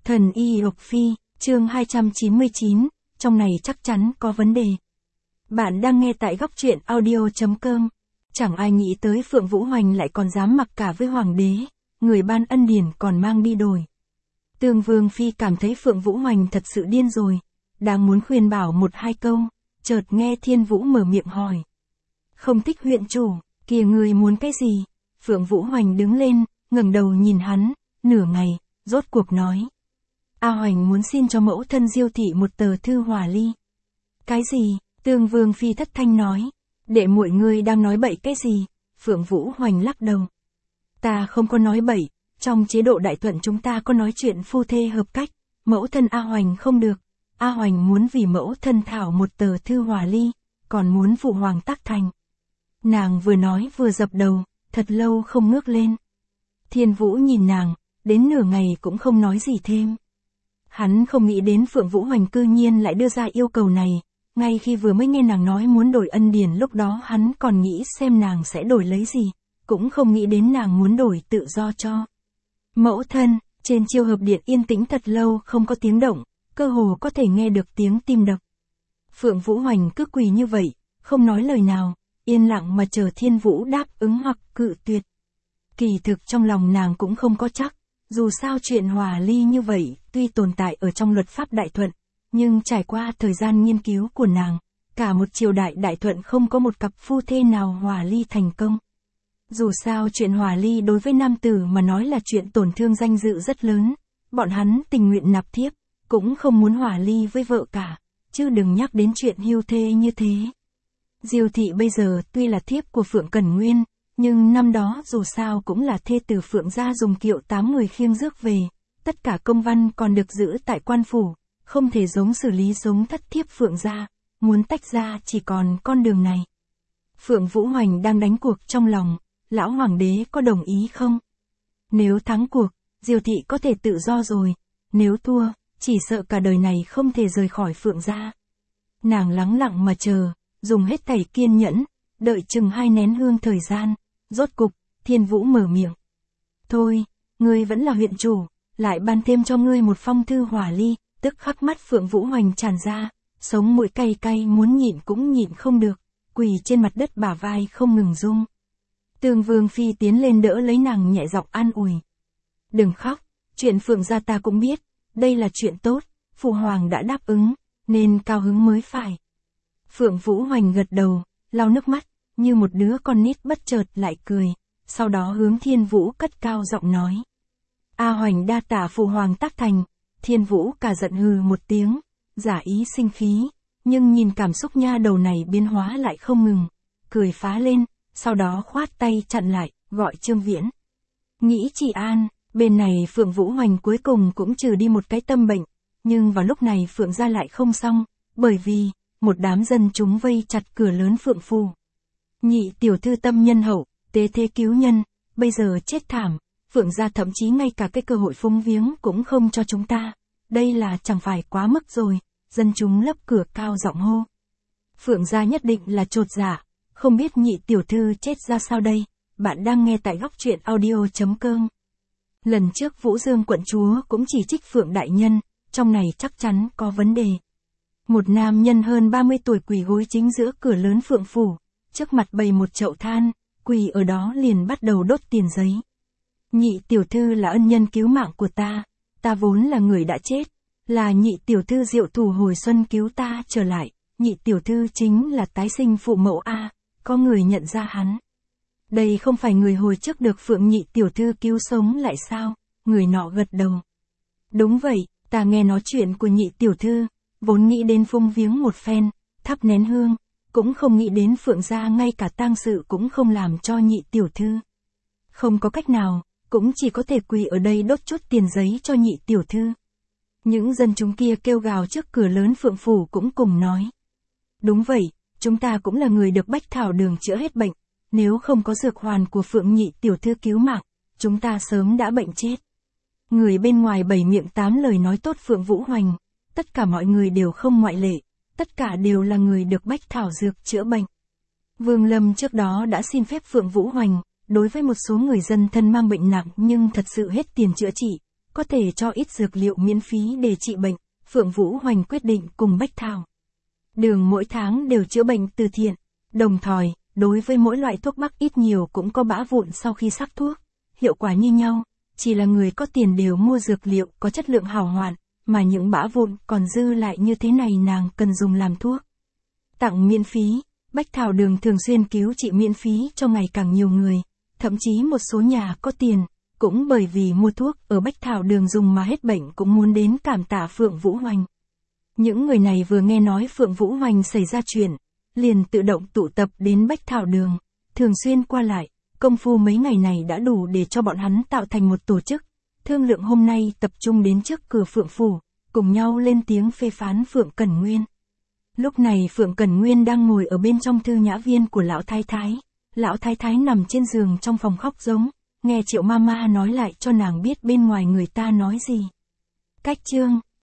Thần y Lộc Phi, chương 299, trong này chắc chắn có vấn đề. Bạn đang nghe tại góc truyện audio.com. Chẳng ai nghĩ tới Phượng Vũ Hoành lại còn dám mặc cả với hoàng đế, người ban ân điển còn mang đi đổi. Tương Vương Phi cảm thấy Phượng Vũ Hoành thật sự điên rồi, đang muốn khuyên bảo một hai câu, chợt nghe Thiên Vũ mở miệng hỏi. Không thích huyện chủ, kìa người muốn cái gì? Phượng Vũ Hoành đứng lên, ngẩng đầu nhìn hắn, nửa ngày, rốt cuộc nói. A Hoành muốn xin cho mẫu thân Diêu thị một tờ thư hòa ly. Cái gì? Tương Vương Phi thất thanh nói. Đệ muội ngươi đang nói bậy cái gì? Phượng Vũ Hoành lắc đầu. Ta không có nói bậy, trong chế độ Đại Thuận chúng ta có nói chuyện phu thê hợp cách, mẫu thân A Hoành không được. A Hoành muốn vì mẫu thân thảo một tờ thư hòa ly, còn muốn phụ hoàng tác thành. Nàng vừa nói vừa dập đầu, thật lâu không ngước lên. Thiên Vũ nhìn nàng, đến nửa ngày cũng không nói gì thêm. Hắn không nghĩ đến Phượng Vũ Hoành cư nhiên lại đưa ra yêu cầu này, ngay khi vừa mới nghe nàng nói muốn đổi ân điển lúc đó hắn còn nghĩ xem nàng sẽ đổi lấy gì, cũng không nghĩ đến nàng muốn đổi tự do cho. Mẫu thân, trên chiêu hợp điện yên tĩnh thật lâu không có tiếng động, cơ hồ có thể nghe được tiếng tim đập. Phượng Vũ Hoành cứ quỳ như vậy, không nói lời nào, yên lặng mà chờ Thiên Vũ đáp ứng hoặc cự tuyệt. Kỳ thực trong lòng nàng cũng không có chắc, dù sao chuyện hòa ly như vậy tuy tồn tại ở trong luật pháp Đại Thuận, nhưng trải qua thời gian nghiên cứu của nàng, cả một triều đại Đại Thuận không có một cặp phu thê nào hòa ly thành công. Dù sao chuyện hòa ly đối với nam tử mà nói là chuyện tổn thương danh dự rất lớn, bọn hắn tình nguyện nạp thiếp, cũng không muốn hòa ly với vợ cả, chứ đừng nhắc đến chuyện hưu thê như thế. Diêu thị bây giờ tuy là thiếp của Phượng Cẩn Nguyên, nhưng năm đó dù sao cũng là thê tử Phượng gia dùng kiệu 8 người khiêng rước về, tất cả công văn còn được giữ tại quan phủ, không thể giống xử lý giống thất thiếp Phượng gia, muốn tách ra chỉ còn con đường này. Phượng Vũ Hoành đang đánh cuộc trong lòng, lão hoàng đế có đồng ý không? Nếu thắng cuộc, Diêu thị có thể tự do rồi, nếu thua, chỉ sợ cả đời này không thể rời khỏi Phượng gia. Nàng lắng lặng mà chờ, dùng hết thảy kiên nhẫn, đợi chừng 2 nén hương thời gian, rốt cục, Thiên Vũ mở miệng. Thôi, ngươi vẫn là huyện chủ, lại ban thêm cho ngươi một phong thư hòa ly, tức khắc mắt Phượng Vũ Hoành tràn ra, sống mũi cay cay muốn nhịn cũng nhịn không được, quỳ trên mặt đất bả vai không ngừng rung. Tương Vương Phi tiến lên đỡ lấy nàng nhẹ giọng an ủi. Đừng khóc, chuyện Phượng gia ta cũng biết, đây là chuyện tốt, phụ hoàng đã đáp ứng, nên cao hứng mới phải. Phượng Vũ Hoành gật đầu, lau nước mắt, như một đứa con nít bất chợt lại cười, sau đó hướng Thiên Vũ cất cao giọng nói. A Hoành đa tạ phụ hoàng tác thành. Thiên Vũ cả giận hừ một tiếng, giả ý sinh khí, nhưng nhìn cảm xúc nha đầu này biến hóa lại không ngừng, cười phá lên, sau đó khoát tay chặn lại, gọi Trương Viễn. Nghĩ trị an, bên này Phượng Vũ Hoành cuối cùng cũng trừ đi một cái tâm bệnh, nhưng vào lúc này Phượng gia lại không xong, bởi vì, một đám dân chúng vây chặt cửa lớn Phượng phủ. Nhị tiểu thư tâm nhân hậu, tế thế cứu nhân, bây giờ chết thảm, Phượng gia thậm chí ngay cả cái cơ hội phúng viếng cũng không cho chúng ta, đây là chẳng phải quá mức rồi, dân chúng lấp cửa cao giọng hô. Phượng gia nhất định là chột dạ, không biết nhị tiểu thư chết ra sao đây, bạn đang nghe tại góc truyện audio.com. Lần trước Vũ Dương quận chúa cũng chỉ trích Phượng đại nhân, trong này chắc chắn có vấn đề. Một nam nhân hơn 30 tuổi quỳ gối chính giữa cửa lớn Phượng phủ, trước mặt bày một chậu than, quỳ ở đó liền bắt đầu đốt tiền giấy. Nhị tiểu thư là ân nhân cứu mạng của ta vốn là người đã chết, là nhị tiểu thư diệu thủ hồi xuân cứu ta trở lại, nhị tiểu thư chính là tái sinh phụ mẫu a, có người nhận ra hắn. Đây không phải người hồi trước được Phượng nhị tiểu thư cứu sống lại sao? Người nọ gật đầu. Đúng vậy, ta nghe nói chuyện của nhị tiểu thư, vốn nghĩ đến phung viếng một phen, thắp nén hương, cũng không nghĩ đến Phượng gia ngay cả tang sự cũng không làm cho nhị tiểu thư. Không có cách nào, cũng chỉ có thể quỳ ở đây đốt chút tiền giấy cho nhị tiểu thư. Những dân chúng kia kêu gào trước cửa lớn Phượng phủ cũng cùng nói. Đúng vậy, chúng ta cũng là người được bách thảo đường chữa hết bệnh, nếu không có dược hoàn của Phượng nhị tiểu thư cứu mạng, chúng ta sớm đã bệnh chết. Người bên ngoài 7 miệng 8 lời nói tốt Phượng Vũ Hoành, tất cả mọi người đều không ngoại lệ, tất cả đều là người được bách thảo dược chữa bệnh. Vương Lâm trước đó đã xin phép Phượng Vũ Hoành, đối với một số người dân thân mang bệnh nặng nhưng thật sự hết tiền chữa trị, có thể cho ít dược liệu miễn phí để trị bệnh, Phượng Vũ Hoành quyết định cùng Bách Thảo Đường mỗi tháng đều chữa bệnh từ thiện. Đồng thời, đối với mỗi loại thuốc bắc ít nhiều cũng có bã vụn sau khi sắc thuốc. Hiệu quả như nhau, chỉ là người có tiền đều mua dược liệu có chất lượng hảo hoàn, mà những bã vụn còn dư lại như thế này nàng cần dùng làm thuốc. Tặng miễn phí, Bách Thảo Đường thường xuyên cứu trị miễn phí cho ngày càng nhiều người, thậm chí một số nhà có tiền, cũng bởi vì mua thuốc ở Bách Thảo Đường dùng mà hết bệnh cũng muốn đến cảm tạ Phượng Vũ Hoành. Những người này vừa nghe nói Phượng Vũ Hoành xảy ra chuyện, liền tự động tụ tập đến Bách Thảo Đường, thường xuyên qua lại, công phu mấy ngày này đã đủ để cho bọn hắn tạo thành một tổ chức, thương lượng hôm nay tập trung đến trước cửa Phượng Phủ, cùng nhau lên tiếng phê phán Phượng Cẩn Nguyên. Lúc này Phượng Cẩn Nguyên đang ngồi ở bên trong thư nhã viên của Lão Thái Thái. Lão Thái Thái nằm trên giường trong phòng khóc giống, nghe Triệu Mama nói lại cho nàng biết bên ngoài người ta nói gì. Cách chương